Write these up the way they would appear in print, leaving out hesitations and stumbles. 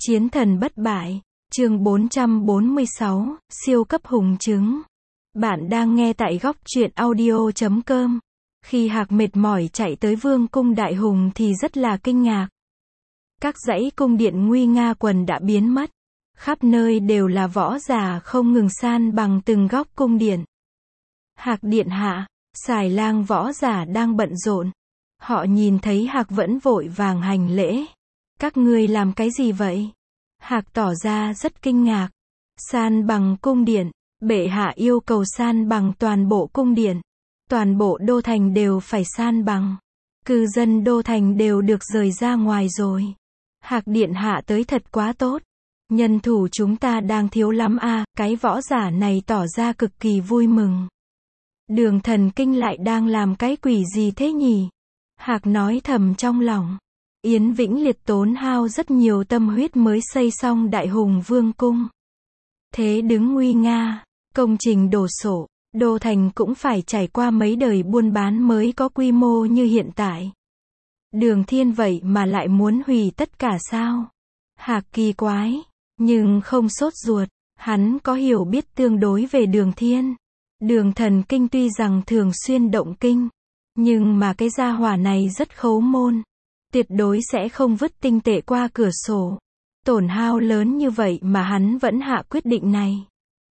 Chiến thần bất bại, chương 446, siêu cấp hùng trứng. Bạn đang nghe tại góc truyện audio.com. Khi Hạc mệt mỏi chạy tới vương cung đại hùng thì rất là kinh ngạc. Các dãy cung điện nguy nga quần đã biến mất. Khắp nơi đều là võ giả không ngừng san bằng từng góc cung điện. Hạc điện hạ, Xài Lang võ giả đang bận rộn. Họ nhìn thấy Hạc vẫn vội vàng hành lễ. Các ngươi làm cái gì vậy? Hạc tỏ ra rất kinh ngạc. San bằng cung điện, bệ hạ yêu cầu san bằng toàn bộ cung điện. Toàn bộ đô thành đều phải san bằng. Cư dân đô thành đều được rời ra ngoài rồi. Hạc điện hạ tới thật quá tốt. Nhân thủ chúng ta đang thiếu lắm à, cái võ giả này tỏ ra cực kỳ vui mừng. Đường thần kinh lại đang làm cái quỷ gì thế nhỉ? Hạc nói thầm trong lòng. Yến Vĩnh Liệt tốn hao rất nhiều tâm huyết mới xây xong Đại Hùng Vương Cung. Thế đứng nguy nga, công trình đổ sộ, đô thành cũng phải trải qua mấy đời buôn bán mới có quy mô như hiện tại. Đường Thiên vậy mà lại muốn hủy tất cả sao? Hạc kỳ quái, nhưng không sốt ruột, hắn có hiểu biết tương đối về Đường Thiên. Đường thần kinh tuy rằng thường xuyên động kinh, nhưng mà cái gia hỏa này rất khấu môn. Tuyệt đối sẽ không vứt tinh tệ qua cửa sổ. Tổn hao lớn như vậy mà hắn vẫn hạ quyết định này.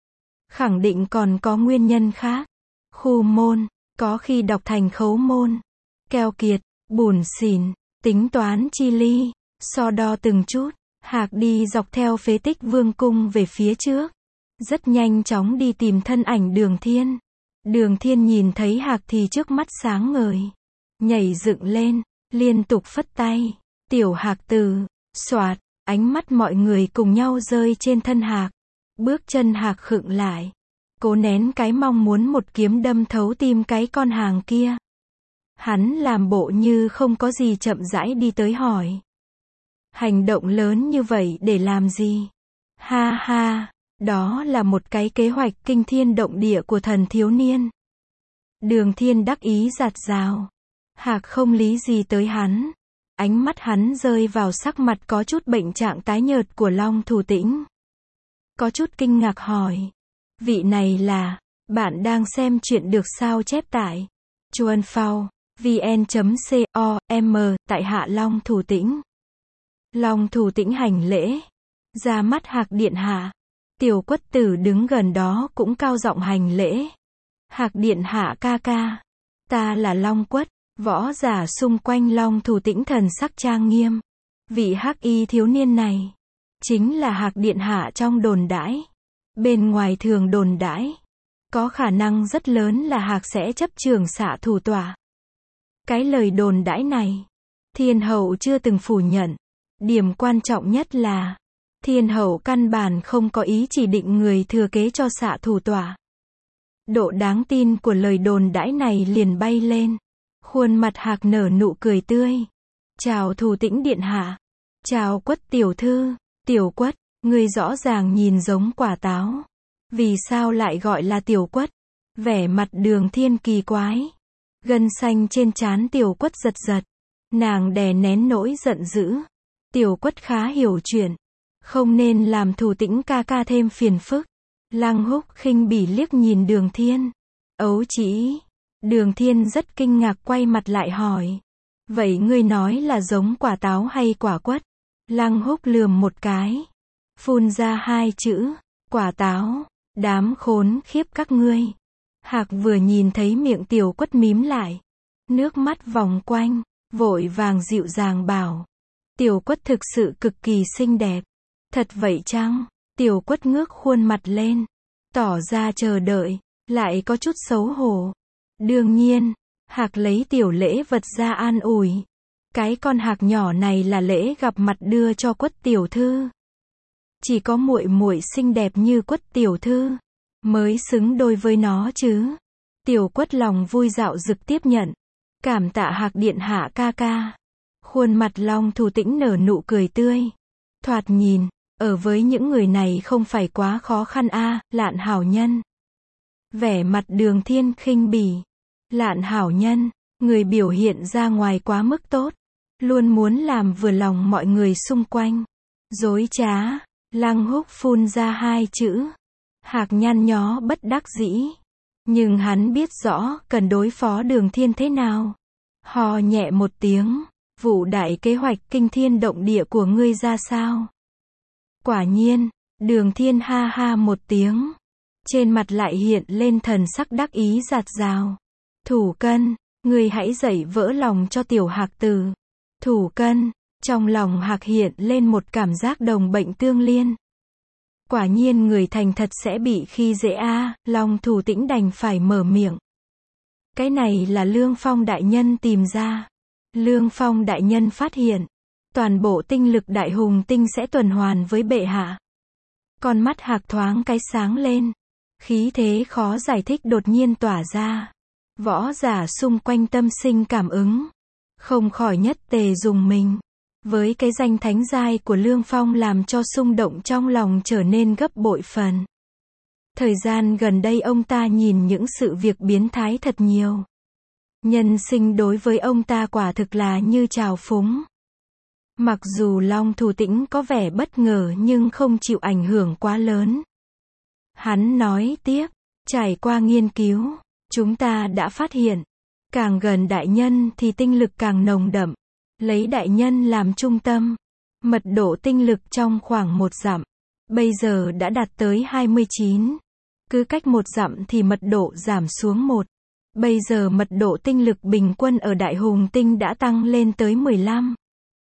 Khẳng định còn có nguyên nhân khác. Khu môn, có khi đọc thành khấu môn. Keo kiệt, bủn xỉn, tính toán chi ly, so đo từng chút. Hạc đi dọc theo phế tích vương cung về phía trước. Rất nhanh chóng đi tìm thân ảnh Đường Thiên. Đường Thiên nhìn thấy Hạc thì trước mắt sáng ngời. Nhảy dựng lên. Liên tục phất tay, tiểu Hạc tử, xoạt, ánh mắt mọi người cùng nhau rơi trên thân Hạc. Bước chân Hạc khựng lại, cố nén cái mong muốn một kiếm đâm thấu tim cái con hàng kia. Hắn làm bộ như không có gì chậm rãi đi tới hỏi. Hành động lớn như vậy để làm gì? Ha ha, đó là một cái kế hoạch kinh thiên động địa của thần thiếu niên. Đường Thiên đắc ý giạt rào. Hạc không lý gì tới hắn. Ánh mắt hắn rơi vào sắc mặt có chút bệnh trạng tái nhợt của Long Thủ Tĩnh. Có chút kinh ngạc hỏi. Vị này là, bạn đang xem chuyện được sao chép tại Chuan Phao, vn.com, tại hạ Long Thủ Tĩnh. Long Thủ Tĩnh hành lễ. Ra mắt Hạc điện hạ. Tiểu Quất Tử đứng gần đó cũng cao giọng hành lễ. Hạc điện hạ ca ca. Ta là Long Quất. Võ giả xung quanh Long Thủ Tĩnh thần sắc trang nghiêm. Vị hắc y thiếu niên này chính là Hạc điện hạ trong đồn đãi. Bên ngoài thường đồn đãi, có khả năng rất lớn là Hạc sẽ chấp trường xạ thủ tọa. Cái lời đồn đãi này, Thiên hậu chưa từng phủ nhận. Điểm quan trọng nhất là, Thiên hậu căn bản không có ý chỉ định người thừa kế cho xạ thủ tọa. Độ đáng tin của lời đồn đãi này liền bay lên. Khuôn mặt Hạc nở nụ cười tươi. Chào Thủ Tĩnh điện hạ. Chào Quất tiểu thư. Tiểu Quất, ngươi rõ ràng nhìn giống quả táo. Vì sao lại gọi là Tiểu Quất? Vẻ mặt Đường Thiên kỳ quái. Gân xanh trên trán Tiểu Quất giật giật. Nàng đè nén nỗi giận dữ. Tiểu Quất khá hiểu chuyện. Không nên làm Thủ Tĩnh ca ca thêm phiền phức. Lăng Húc khinh bỉ liếc nhìn Đường Thiên. Ấu chỉ. Đường Thiên rất kinh ngạc quay mặt lại hỏi. Vậy ngươi nói là giống quả táo hay quả quất? Lăng Húc lườm một cái. Phun ra hai chữ. Quả táo. Đám khốn khiếp các ngươi. Hạc vừa nhìn thấy miệng Tiểu Quất mím lại. Nước mắt vòng quanh. Vội vàng dịu dàng bảo. Tiểu Quất thực sự cực kỳ xinh đẹp. Thật vậy chăng? Tiểu Quất ngước khuôn mặt lên. Tỏ ra chờ đợi. Lại có chút xấu hổ. Đương nhiên, Hạc lấy tiểu lễ vật ra an ủi. Cái con Hạc nhỏ này là lễ gặp mặt đưa cho Quất tiểu thư. Chỉ có muội muội xinh đẹp như Quất tiểu thư mới xứng đôi với nó chứ. Tiểu Quất lòng vui dạo dực tiếp nhận. Cảm tạ Hạc điện hạ ca ca. Khuôn mặt Long Thủ Tĩnh nở nụ cười tươi. Thoạt nhìn, ở với những người này không phải quá khó khăn a, Lạn hảo nhân. Vẻ mặt Đường Thiên khinh bỉ. Lạn hảo nhân, người biểu hiện ra ngoài quá mức tốt. Luôn muốn làm vừa lòng mọi người xung quanh. Dối trá. Lăng Húc phun ra hai chữ. Hạc nhăn nhó bất đắc dĩ. Nhưng hắn biết rõ cần đối phó Đường Thiên thế nào. Hò nhẹ một tiếng. Vụ đại kế hoạch kinh thiên động địa của ngươi ra sao? Quả nhiên, Đường Thiên ha ha một tiếng. Trên mặt lại hiện lên thần sắc đắc ý dạt dào. Thủ Cân, ngươi hãy dạy vỡ lòng cho tiểu Hạc tử. Thủ Cân, trong lòng Hạc hiện lên một cảm giác đồng bệnh tương liên. Quả nhiên người thành thật sẽ bị khi dễ a. Long Thủ Tĩnh đành phải mở miệng. Cái này là Lương Phong đại nhân tìm ra. Lương Phong đại nhân phát hiện, toàn bộ tinh lực đại hùng tinh sẽ tuần hoàn với bệ hạ. Con mắt Hạc thoáng cái sáng lên. Khí thế khó giải thích đột nhiên tỏa ra. Võ giả xung quanh tâm sinh cảm ứng. Không khỏi nhất tề dùng mình. Với cái danh thánh giai của Lương Phong làm cho xung động trong lòng trở nên gấp bội phần. Thời gian gần đây ông ta nhìn những sự việc biến thái thật nhiều. Nhân sinh đối với ông ta quả thực là như trào phúng. Mặc dù Long Thủ Tĩnh có vẻ bất ngờ nhưng không chịu ảnh hưởng quá lớn. Hắn nói tiếp, trải qua nghiên cứu, chúng ta đã phát hiện, càng gần đại nhân thì tinh lực càng nồng đậm. Lấy đại nhân làm trung tâm, mật độ tinh lực trong khoảng 1 dặm, bây giờ đã đạt tới 29. Cứ cách 1 dặm thì mật độ giảm xuống 1. Bây giờ mật độ tinh lực bình quân ở đại hùng tinh đã tăng lên tới 15.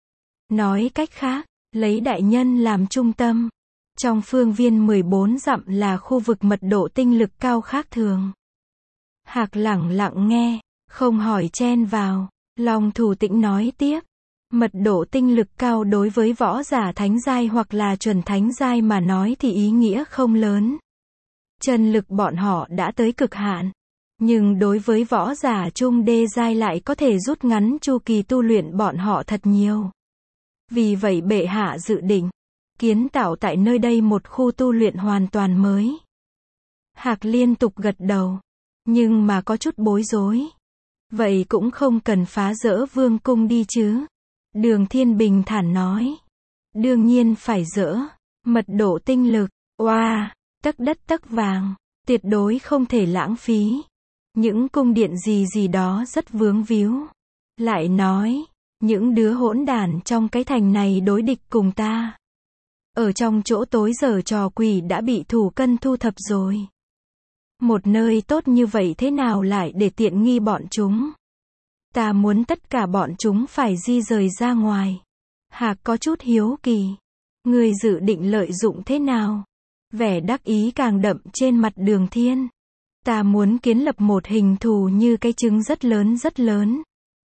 Nói cách khác, lấy đại nhân làm trung tâm. Trong phương viên 14 dặm là khu vực mật độ tinh lực cao khác thường. Hạc lẳng lặng nghe, không hỏi chen vào. Long Thủ Tĩnh nói tiếp. Mật độ tinh lực cao đối với võ giả thánh giai hoặc là chuẩn thánh giai mà nói thì ý nghĩa không lớn. Chân lực bọn họ đã tới cực hạn. Nhưng đối với võ giả trung đê giai lại có thể rút ngắn chu kỳ tu luyện bọn họ thật nhiều. Vì vậy bệ hạ dự định kiến tạo tại nơi đây một khu tu luyện hoàn toàn mới. Hạc liên tục gật đầu. Nhưng mà có chút bối rối. Vậy cũng không cần phá rỡ vương cung đi chứ. Đường Thiên bình thản nói. Đương nhiên phải dỡ. Mật độ tinh lực. Oa, tấc đất tấc vàng. Tuyệt đối không thể lãng phí. Những cung điện gì đó rất vướng víu. Lại nói, những đứa hỗn đản trong cái thành này đối địch cùng ta. Ở trong chỗ tối giở trò quỷ đã bị Thủ Cân thu thập rồi. Một nơi tốt như vậy thế nào lại để tiện nghi bọn chúng. Ta muốn tất cả bọn chúng phải di rời ra ngoài. Hạc có chút hiếu kỳ. Người dự định lợi dụng thế nào? Vẻ đắc ý càng đậm trên mặt Đường Thiên. Ta muốn kiến lập một hình thù như cái trứng rất lớn.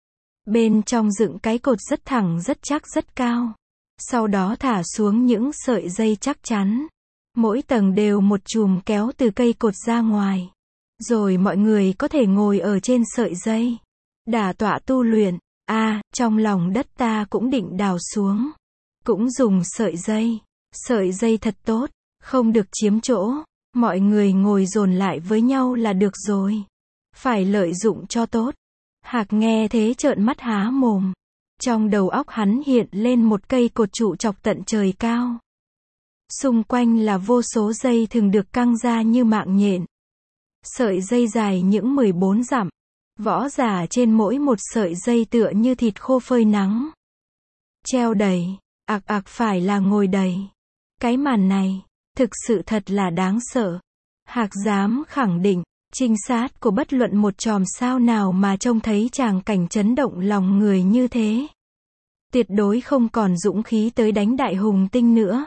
Bên trong dựng cái cột rất thẳng rất chắc rất cao. Sau đó thả xuống những sợi dây chắc chắn. Mỗi tầng đều một chùm kéo từ cây cột ra ngoài. Rồi mọi người có thể ngồi ở trên sợi dây. Đả tọa tu luyện. Trong lòng đất ta cũng định đào xuống. Cũng dùng sợi dây. Sợi dây thật tốt. Không được chiếm chỗ. Mọi người ngồi dồn lại với nhau là được rồi. Phải lợi dụng cho tốt. Hạc nghe thế trợn mắt há mồm. Trong đầu óc hắn hiện lên một cây cột trụ chọc tận trời cao. Xung quanh là vô số dây thường được căng ra như mạng nhện. Sợi dây dài những 14 dặm. Võ giả trên mỗi một sợi dây tựa như thịt khô phơi nắng. Treo đầy, phải là ngồi đầy. Cái màn này, thực sự thật là đáng sợ. Hạc dám khẳng định, trinh sát của bất luận một chòm sao nào mà trông thấy tràng cảnh chấn động lòng người như thế. Tuyệt đối không còn dũng khí tới đánh đại hùng tinh nữa.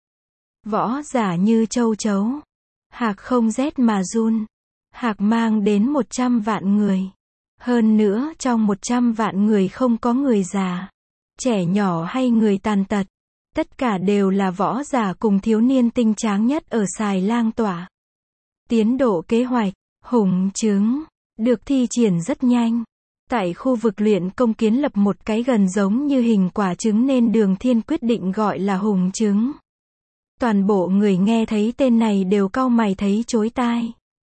Võ giả như châu chấu. Hạc không rét mà run. Hạc mang đến 100 vạn người. Hơn nữa trong 100 vạn người không có người già, trẻ nhỏ hay người tàn tật. Tất cả đều là võ giả cùng thiếu niên tinh tráng nhất ở Xài Lang Tỏa. Tiến độ kế hoạch, hùng trứng, được thi triển rất nhanh. Tại khu vực luyện công kiến lập một cái gần giống như hình quả trứng nên Đường Thiên quyết định gọi là hùng trứng. Toàn bộ người nghe thấy tên này đều cau mày thấy chối tai.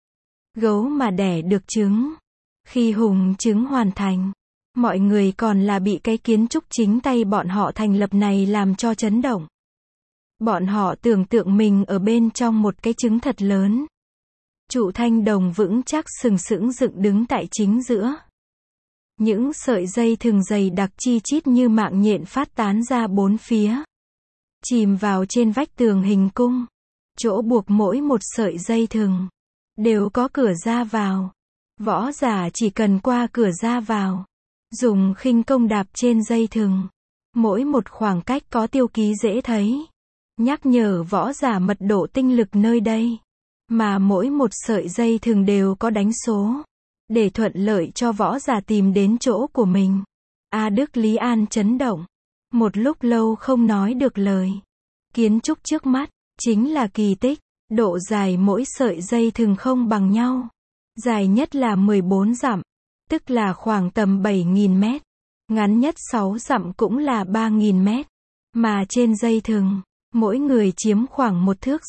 Gấu mà đẻ được trứng. Khi hùng trứng hoàn thành, mọi người còn là bị cái kiến trúc chính tay bọn họ thành lập này làm cho chấn động. Bọn họ tưởng tượng mình ở bên trong một cái trứng thật lớn. Trụ thanh đồng vững chắc sừng sững dựng đứng tại chính giữa. Những sợi dây thừng dày đặc chi chít như mạng nhện phát tán ra bốn phía. Chìm vào trên vách tường hình cung. Chỗ buộc mỗi một sợi dây thừng đều có cửa ra vào. Võ giả chỉ cần qua cửa ra vào, dùng khinh công đạp trên dây thừng. Mỗi một khoảng cách có tiêu ký dễ thấy, nhắc nhở võ giả mật độ tinh lực nơi đây. Mà mỗi một sợi dây thừng đều có đánh số, để thuận lợi cho võ giả tìm đến chỗ của mình. A Đức Lý An chấn động. Một lúc lâu không nói được lời. Kiến trúc trước mắt, chính là kỳ tích. Độ dài mỗi sợi dây thừng không bằng nhau. Dài nhất là 14 dặm, tức là khoảng tầm 7.000 mét. Ngắn nhất 6 dặm cũng là 3.000 mét. Mà trên dây thừng, mỗi người chiếm khoảng 1,5 thước.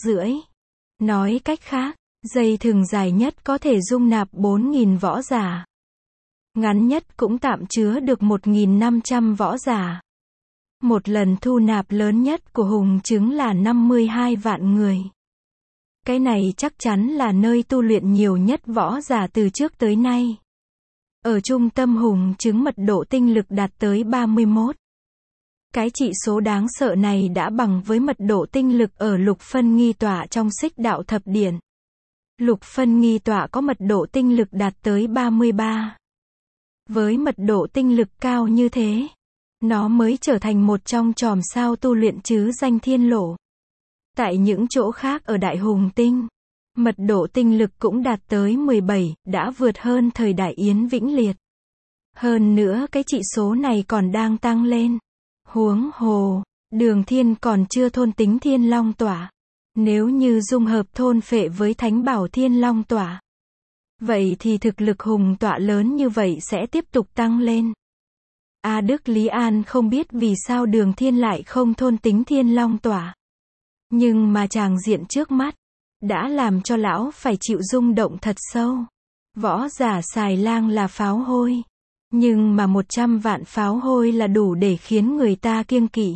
Nói cách khác, dây thừng dài nhất có thể dung nạp 4.000 võ giả. Ngắn nhất cũng tạm chứa được 1.500 võ giả. Một lần thu nạp lớn nhất của Hùng Trứng là 52 vạn người. Cái này chắc chắn là nơi tu luyện nhiều nhất võ giả từ trước tới nay. Ở trung tâm Hùng Trứng mật độ tinh lực đạt tới 31. Cái trị số đáng sợ này đã bằng với mật độ tinh lực ở Lục Phân Nghi Tọa trong Xích Đạo Thập Điển. Lục Phân Nghi Tọa có mật độ tinh lực đạt tới 33. Với mật độ tinh lực cao như thế, nó mới trở thành một trong chòm sao tu luyện chứ danh thiên lộ. Tại những chỗ khác ở Đại Hùng Tinh, mật độ tinh lực cũng đạt tới 17, đã vượt hơn thời đại Yến Vĩnh Liệt. Hơn nữa cái trị số này còn đang tăng lên. Huống hồ, Đường Thiên còn chưa thôn tính Thiên Long Tỏa. Nếu như dung hợp thôn phệ với Thánh Bảo Thiên Long Tỏa, vậy thì thực lực Hùng Tọa lớn như vậy sẽ tiếp tục tăng lên. A Đức Lý An không biết vì sao Đường Thiên lại không thôn tính Thiên Long Tỏa. Nhưng mà tràng diện trước mắt đã làm cho lão phải chịu rung động thật sâu. Võ giả xài lang là pháo hôi, nhưng mà 100 vạn pháo hôi là đủ để khiến người ta kiêng kỵ.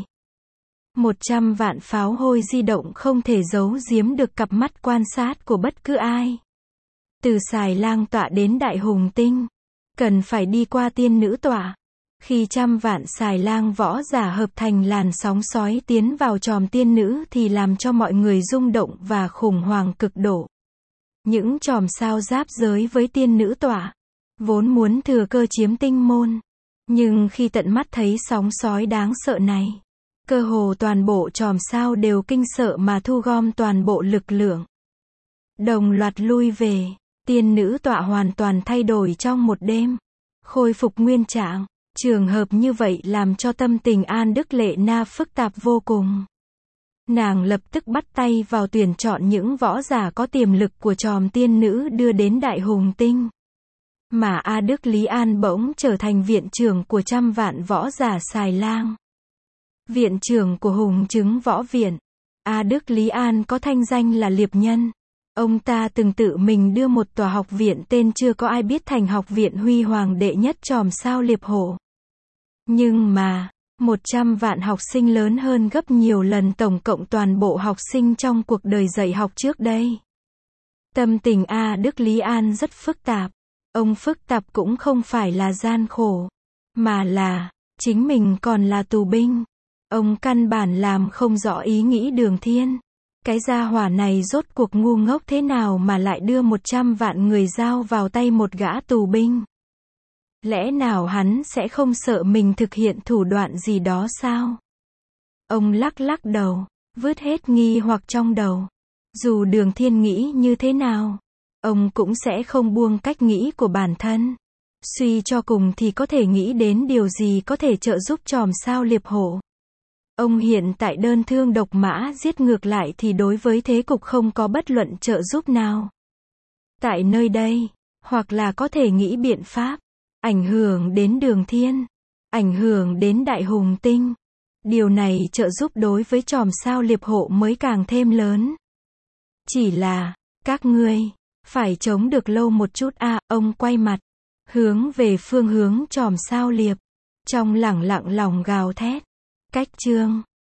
100 vạn pháo hôi di động không thể giấu giếm được cặp mắt quan sát của bất cứ ai. Từ xài lang tọa đến Đại Hùng Tinh, cần phải đi qua tiên nữ tọa. Khi 100 vạn xài lang võ giả hợp thành làn sóng sói tiến vào chòm tiên nữ thì làm cho mọi người rung động và khủng hoảng cực độ. Những chòm sao giáp giới với tiên nữ tọa, vốn muốn thừa cơ chiếm tinh môn. Nhưng khi tận mắt thấy sóng sói đáng sợ này, cơ hồ toàn bộ chòm sao đều kinh sợ mà thu gom toàn bộ lực lượng. Đồng loạt lui về, tiên nữ tọa hoàn toàn thay đổi trong một đêm, khôi phục nguyên trạng. Trường hợp như vậy làm cho tâm tình An Đức Lệ Na phức tạp vô cùng. Nàng lập tức bắt tay vào tuyển chọn những võ giả có tiềm lực của chòm tiên nữ đưa đến Đại Hùng Tinh. Mà A Đức Lý An bỗng trở thành viện trưởng của 100 vạn võ giả xài lang. Viện trưởng của Hùng Trứng Võ Viện. A Đức Lý An có thanh danh là liệp nhân. Ông ta từng tự mình đưa một tòa học viện tên chưa có ai biết thành học viện huy hoàng đệ nhất chòm sao liệp hổ. Nhưng mà, 100 vạn học sinh lớn hơn gấp nhiều lần tổng cộng toàn bộ học sinh trong cuộc đời dạy học trước đây. Tâm tình A Đức Lý An rất phức tạp. Ông phức tạp cũng không phải là gian khổ, mà là, chính mình còn là tù binh. Ông căn bản làm không rõ ý nghĩ Đường Thiên. Cái gia hỏa này rốt cuộc ngu ngốc thế nào mà lại đưa 100 vạn người giao vào tay một gã tù binh? Lẽ nào hắn sẽ không sợ mình thực hiện thủ đoạn gì đó sao? Ông lắc lắc đầu, vứt hết nghi hoặc trong đầu. Dù Đường Thiên nghĩ như thế nào, ông cũng sẽ không buông cách nghĩ của bản thân. Suy cho cùng thì có thể nghĩ đến điều gì có thể trợ giúp chòm sao liệp hổ. Ông hiện tại đơn thương độc mã giết ngược lại thì đối với thế cục không có bất luận trợ giúp nào. Tại nơi đây, hoặc là có thể nghĩ biện pháp, ảnh hưởng đến Đường Thiên, ảnh hưởng đến Đại Hùng Tinh. Điều này trợ giúp đối với chòm sao liệp hộ mới càng thêm lớn. Chỉ là, các ngươi, phải chống được lâu một chút a. Ông quay mặt, hướng về phương hướng chòm sao liệp, trong lẳng lặng lòng gào thét. Cách chương